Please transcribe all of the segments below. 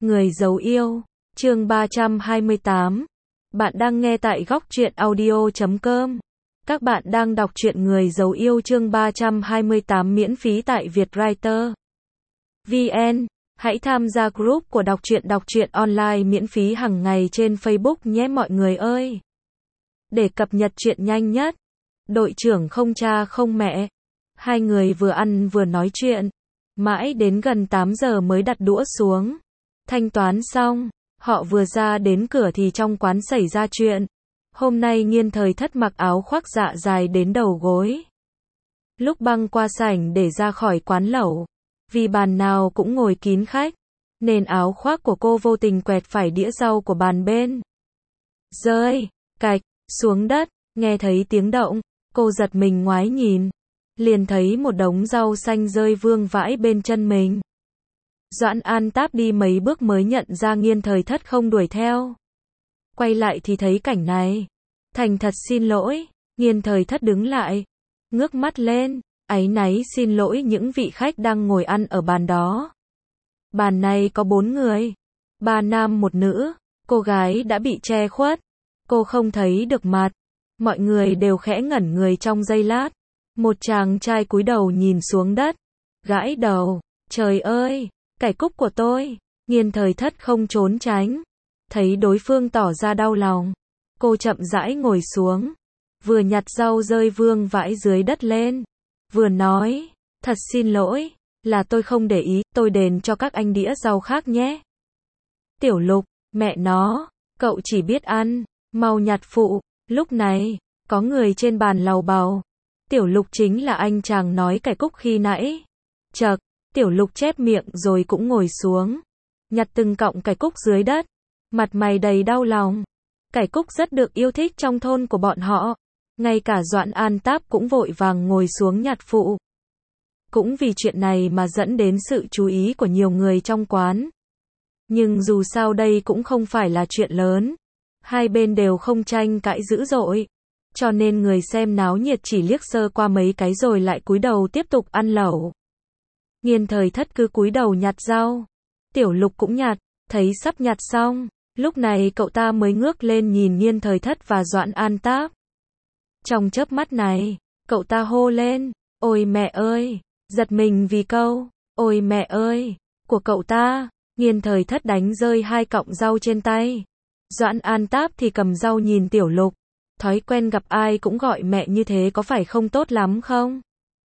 Người giấu yêu, chương 328. Bạn đang nghe tại góc truyện audio.com. Các bạn đang đọc truyện Người giấu yêu chương 328 miễn phí tại Vietwriter VN. Hãy tham gia group của đọc truyện online miễn phí hàng ngày trên Facebook nhé mọi người ơi. Để cập nhật chuyện nhanh nhất. Đội trưởng không cha không mẹ. Hai người vừa ăn vừa nói chuyện. Mãi đến gần 8 giờ mới đặt đũa xuống. Thanh toán xong, họ vừa ra đến cửa thì trong quán xảy ra chuyện. Hôm nay Nghiên Thời Thất mặc áo khoác dạ dài đến đầu gối. Lúc băng qua sảnh để ra khỏi quán lẩu, vì bàn nào cũng ngồi kín khách, nên áo khoác của cô vô tình quẹt phải đĩa rau của bàn bên. Rơi, cạch, xuống đất, nghe thấy tiếng động, cô giật mình ngoái nhìn. Liền thấy một đống rau xanh rơi vương vãi bên chân mình. Doãn An Táp đi mấy bước mới nhận ra Nghiên Thời Thất không đuổi theo. Quay lại thì thấy cảnh này. Thành thật xin lỗi. Nghiên Thời Thất đứng lại, ngước mắt lên, áy náy xin lỗi những vị khách đang ngồi ăn ở bàn đó. Bàn này có 4 người, 3 nam 1 nữ, cô gái đã bị che khuất. Cô không thấy được mặt. Mọi người đều khẽ ngẩn người trong giây lát. Một chàng trai cúi đầu nhìn xuống đất, gãi đầu, trời ơi, cải cúc của tôi. Nghiên Thời Thất không trốn tránh. Thấy đối phương tỏ ra đau lòng, cô chậm rãi ngồi xuống, vừa nhặt rau rơi vương vãi dưới đất lên, vừa nói, thật xin lỗi, là tôi không để ý, tôi đền cho các anh đĩa rau khác nhé. Tiểu Lục, mẹ nó, cậu chỉ biết ăn, mau nhặt phụ. Lúc này, có người trên bàn lầu bầu. Tiểu Lục chính là anh chàng nói cải cúc khi nãy. Chậc, Tiểu Lục chép miệng rồi cũng ngồi xuống, nhặt từng cọng cải cúc dưới đất, mặt mày đầy đau lòng. Cải cúc rất được yêu thích trong thôn của bọn họ. Ngay cả Doãn An Táp cũng vội vàng ngồi xuống nhặt phụ. Cũng vì chuyện này mà dẫn đến sự chú ý của nhiều người trong quán. Nhưng dù sao đây cũng không phải là chuyện lớn. Hai bên đều không tranh cãi dữ dội. Cho nên người xem náo nhiệt chỉ liếc sơ qua mấy cái rồi lại cúi đầu tiếp tục ăn lẩu. Nghiên Thời Thất cứ cúi đầu nhặt rau. Tiểu Lục cũng nhặt, thấy sắp nhặt xong. Lúc này cậu ta mới ngước lên nhìn Nghiên Thời Thất và Doãn An Táp. Trong chớp mắt này, cậu ta hô lên, ôi mẹ ơi, giật mình vì câu, ôi mẹ ơi, của cậu ta. Nghiên Thời Thất đánh rơi 2 cọng rau trên tay. Doãn An Táp thì cầm rau nhìn Tiểu Lục. Thói quen gặp ai cũng gọi mẹ như thế có phải không tốt lắm không?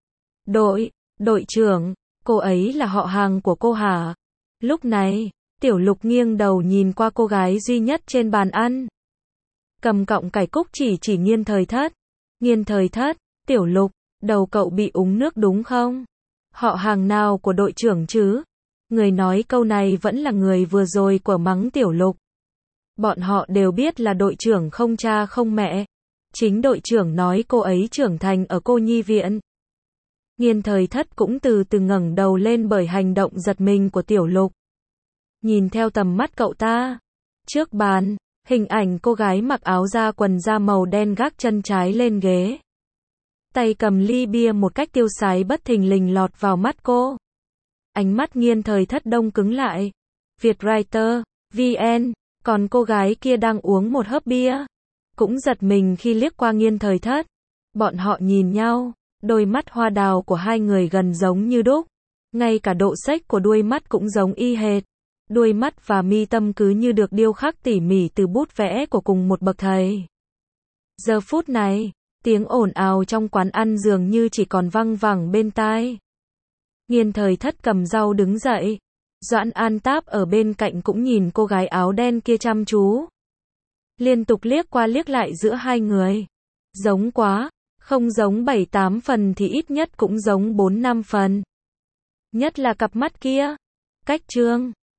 Đội trưởng, cô ấy là họ hàng của cô hả? Lúc này, Tiểu Lục nghiêng đầu nhìn qua cô gái duy nhất trên bàn ăn. Cầm cọng cải cúc chỉ Nghiên Thời Thất. Nghiên Thời Thất, Tiểu Lục, đầu cậu bị úng nước đúng không? Họ hàng nào của đội trưởng chứ? Người nói câu này vẫn là người vừa rồi của mắng Tiểu Lục. Bọn họ đều biết là đội trưởng không cha không mẹ. Chính đội trưởng nói cô ấy trưởng thành ở cô nhi viện. Nghiên Thời Thất cũng từ từ ngẩng đầu lên bởi hành động giật mình của Tiểu Lục. Nhìn theo tầm mắt cậu ta. Trước bàn, hình ảnh cô gái mặc áo da quần da màu đen gác chân trái lên ghế. Tay cầm ly bia một cách tiêu sái bất thình lình lọt vào mắt cô. Ánh mắt Nghiên Thời Thất đông cứng lại. Vietwriter VN. Còn cô gái kia đang uống một hớp bia, cũng giật mình khi liếc qua Nghiên Thời Thất. Bọn họ nhìn nhau, đôi mắt hoa đào của hai người gần giống như đúc. Ngay cả độ xếch của đuôi mắt cũng giống y hệt. Đuôi mắt và mi tâm cứ như được điêu khắc tỉ mỉ từ bút vẽ của cùng một bậc thầy. Giờ phút này, tiếng ồn ào trong quán ăn dường như chỉ còn văng vẳng bên tai. Nghiên Thời Thất cầm rau đứng dậy. Doãn An Táp ở bên cạnh cũng nhìn cô gái áo đen kia chăm chú. Liên tục liếc qua liếc lại giữa hai người. Giống quá, không giống 7-8 phần thì ít nhất cũng giống 4-5 phần. Nhất là cặp mắt kia. Cách trương,